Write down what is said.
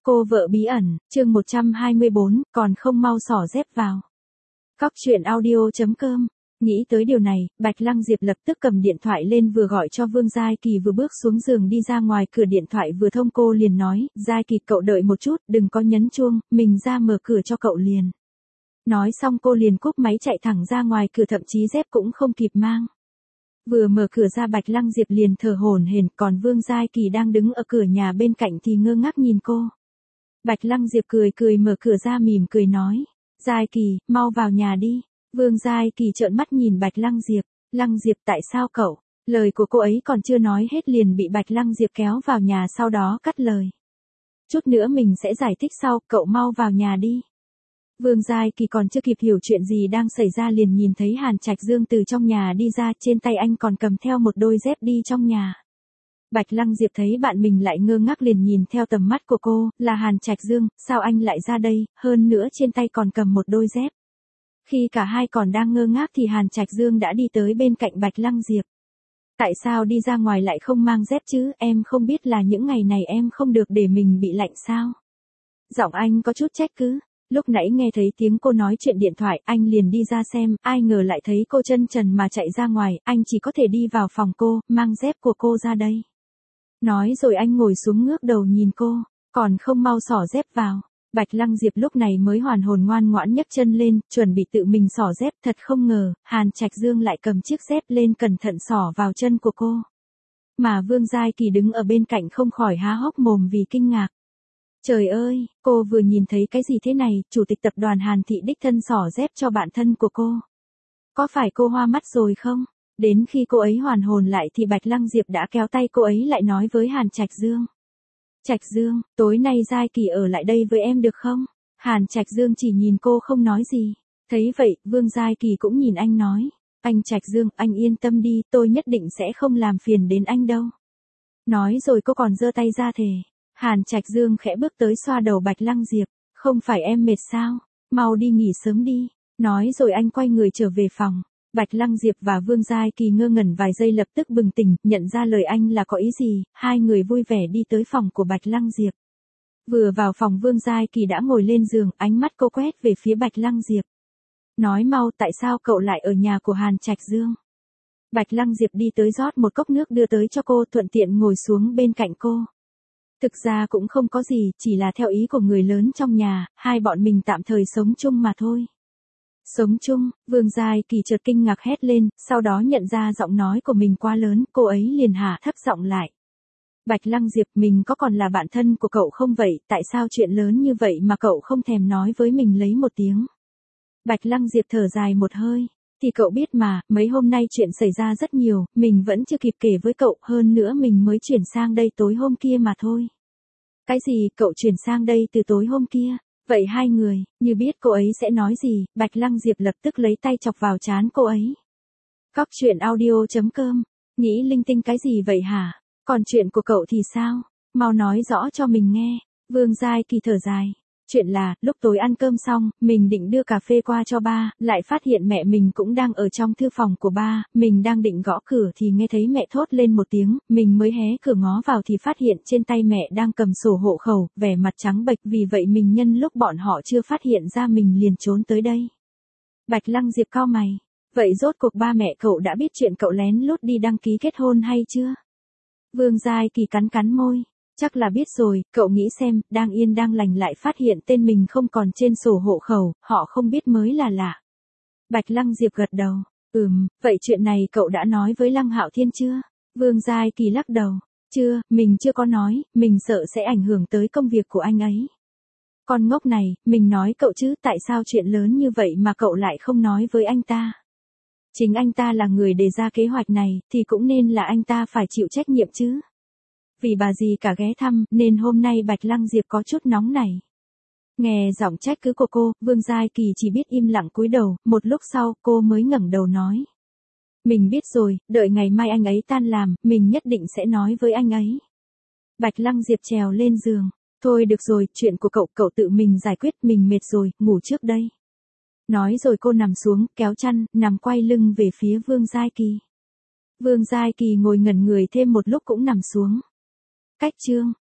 Cô vợ bí ẩn, chương 124, còn không mau xỏ dép vào. Cóc truyện audio.com. Nghĩ tới điều này, Bạch Lăng Diệp lập tức cầm điện thoại lên vừa gọi cho Vương Giai Kỳ vừa bước xuống giường đi ra ngoài cửa điện thoại vừa thông cô liền nói, Giai Kỳ cậu đợi một chút, đừng có nhấn chuông, mình ra mở cửa cho cậu liền. Nói xong cô liền cúp máy chạy thẳng ra ngoài cửa thậm chí dép cũng không kịp mang. Vừa mở cửa ra Bạch Lăng Diệp liền thở hổn hển, còn Vương Giai Kỳ đang đứng ở cửa nhà bên cạnh thì ngơ ngác nhìn cô. Bạch Lăng Diệp cười cười mở cửa ra mỉm cười nói, Giai Kỳ, mau vào nhà đi. Vương Giai Kỳ trợn mắt nhìn Bạch Lăng Diệp tại sao cậu? Lời của cô ấy còn chưa nói hết liền bị Bạch Lăng Diệp kéo vào nhà sau đó cắt lời. Chút nữa mình sẽ giải thích sau, cậu mau vào nhà đi. Vương Giai Kỳ còn chưa kịp hiểu chuyện gì đang xảy ra liền nhìn thấy Hàn Trạch Dương từ trong nhà đi ra, trên tay anh còn cầm theo một đôi dép đi trong nhà. Bạch Lăng Diệp thấy bạn mình lại ngơ ngác liền nhìn theo tầm mắt của cô, là Hàn Trạch Dương, sao anh lại ra đây, hơn nữa trên tay còn cầm một đôi dép. Khi cả hai còn đang ngơ ngác thì Hàn Trạch Dương đã đi tới bên cạnh Bạch Lăng Diệp. Tại sao đi ra ngoài lại không mang dép chứ, em không biết là những ngày này em không được để mình bị lạnh sao? Giọng anh có chút trách cứ. Lúc nãy nghe thấy tiếng cô nói chuyện điện thoại, anh liền đi ra xem, ai ngờ lại thấy cô chân trần mà chạy ra ngoài, anh chỉ có thể đi vào phòng cô, mang dép của cô ra đây. Nói rồi anh ngồi xuống ngước đầu nhìn cô, còn không mau xỏ dép vào. Bạch Lăng Diệp lúc này mới hoàn hồn ngoan ngoãn nhấc chân lên, chuẩn bị tự mình xỏ dép, thật không ngờ, Hàn Trạch Dương lại cầm chiếc dép lên cẩn thận xỏ vào chân của cô. Mà Vương Giai Kỳ đứng ở bên cạnh không khỏi há hốc mồm vì kinh ngạc. Trời ơi, cô vừa nhìn thấy cái gì thế này, chủ tịch tập đoàn Hàn Thị đích thân xỏ dép cho bạn thân của cô. Có phải cô hoa mắt rồi không? Đến khi cô ấy hoàn hồn lại thì Bạch Lăng Diệp đã kéo tay cô ấy lại nói với Hàn Trạch Dương. Trạch Dương, tối nay Giai Kỳ ở lại đây với em được không? Hàn Trạch Dương chỉ nhìn cô không nói gì. Thấy vậy, Vương Giai Kỳ cũng nhìn anh nói. Anh Trạch Dương, anh yên tâm đi, tôi nhất định sẽ không làm phiền đến anh đâu. Nói rồi cô còn giơ tay ra thề. Hàn Trạch Dương khẽ bước tới xoa đầu Bạch Lăng Diệp. Không phải em mệt sao? Mau đi nghỉ sớm đi. Nói rồi anh quay người trở về phòng. Bạch Lăng Diệp và Vương Giai Kỳ ngơ ngẩn vài giây lập tức bừng tỉnh, nhận ra lời anh là có ý gì, hai người vui vẻ đi tới phòng của Bạch Lăng Diệp. Vừa vào phòng Vương Giai Kỳ đã ngồi lên giường, ánh mắt cô quét về phía Bạch Lăng Diệp. Nói mau tại sao cậu lại ở nhà của Hàn Trạch Dương? Bạch Lăng Diệp đi tới rót một cốc nước đưa tới cho cô thuận tiện ngồi xuống bên cạnh cô. Thực ra cũng không có gì, chỉ là theo ý của người lớn trong nhà, hai bọn mình tạm thời sống chung mà thôi. Sống chung, Vương Giai Kỳ chợt kinh ngạc hét lên, sau đó nhận ra giọng nói của mình quá lớn, cô ấy liền hạ thấp giọng lại. Bạch Lăng Diệp, mình có còn là bạn thân của cậu không vậy, tại sao chuyện lớn như vậy mà cậu không thèm nói với mình lấy một tiếng? Bạch Lăng Diệp thở dài một hơi, thì cậu biết mà, mấy hôm nay chuyện xảy ra rất nhiều, mình vẫn chưa kịp kể với cậu, hơn nữa mình mới chuyển sang đây tối hôm kia mà thôi. Cái gì, cậu chuyển sang đây từ tối hôm kia? Vậy hai người, như biết cô ấy sẽ nói gì, Bạch Lăng Diệp lập tức lấy tay chọc vào trán cô ấy. Cóc truyện audio.com, nghĩ linh tinh cái gì vậy hả? Còn chuyện của cậu thì sao? Mau nói rõ cho mình nghe. Vương Giai Kỳ thở dài. Chuyện là, lúc tối ăn cơm xong, mình định đưa cà phê qua cho ba, lại phát hiện mẹ mình cũng đang ở trong thư phòng của ba, mình đang định gõ cửa thì nghe thấy mẹ thốt lên một tiếng, mình mới hé cửa ngó vào thì phát hiện trên tay mẹ đang cầm sổ hộ khẩu, vẻ mặt trắng bệch, vì vậy mình nhân lúc bọn họ chưa phát hiện ra mình liền trốn tới đây. Bạch Lăng Diệp cau mày. Vậy rốt cuộc ba mẹ cậu đã biết chuyện cậu lén lút đi đăng ký kết hôn hay chưa? Vương Giai Kỳ cắn môi. Chắc là biết rồi, cậu nghĩ xem, đang yên đang lành lại phát hiện tên mình không còn trên sổ hộ khẩu, họ không biết mới là lạ. Bạch Lăng Diệp gật đầu, vậy chuyện này cậu đã nói với Lăng Hạo Thiên chưa? Vương Giai Kỳ lắc đầu, chưa, mình chưa có nói, mình sợ sẽ ảnh hưởng tới công việc của anh ấy. Con ngốc này, mình nói cậu chứ, tại sao chuyện lớn như vậy mà cậu lại không nói với anh ta? Chính anh ta là người đề ra kế hoạch này, thì cũng nên là anh ta phải chịu trách nhiệm chứ. Vì bà dì cả ghé thăm, nên hôm nay Bạch Lăng Diệp có chút nóng nảy. Nghe giọng trách cứ của cô, Vương Giai Kỳ chỉ biết im lặng cúi đầu, một lúc sau, cô mới ngẩng đầu nói. Mình biết rồi, đợi ngày mai anh ấy tan làm, mình nhất định sẽ nói với anh ấy. Bạch Lăng Diệp trèo lên giường. Thôi được rồi, chuyện của cậu tự mình giải quyết, mình mệt rồi, ngủ trước đây. Nói rồi cô nằm xuống, kéo chăn, nằm quay lưng về phía Vương Giai Kỳ. Vương Giai Kỳ ngồi ngẩn người thêm một lúc cũng nằm xuống. Cách chương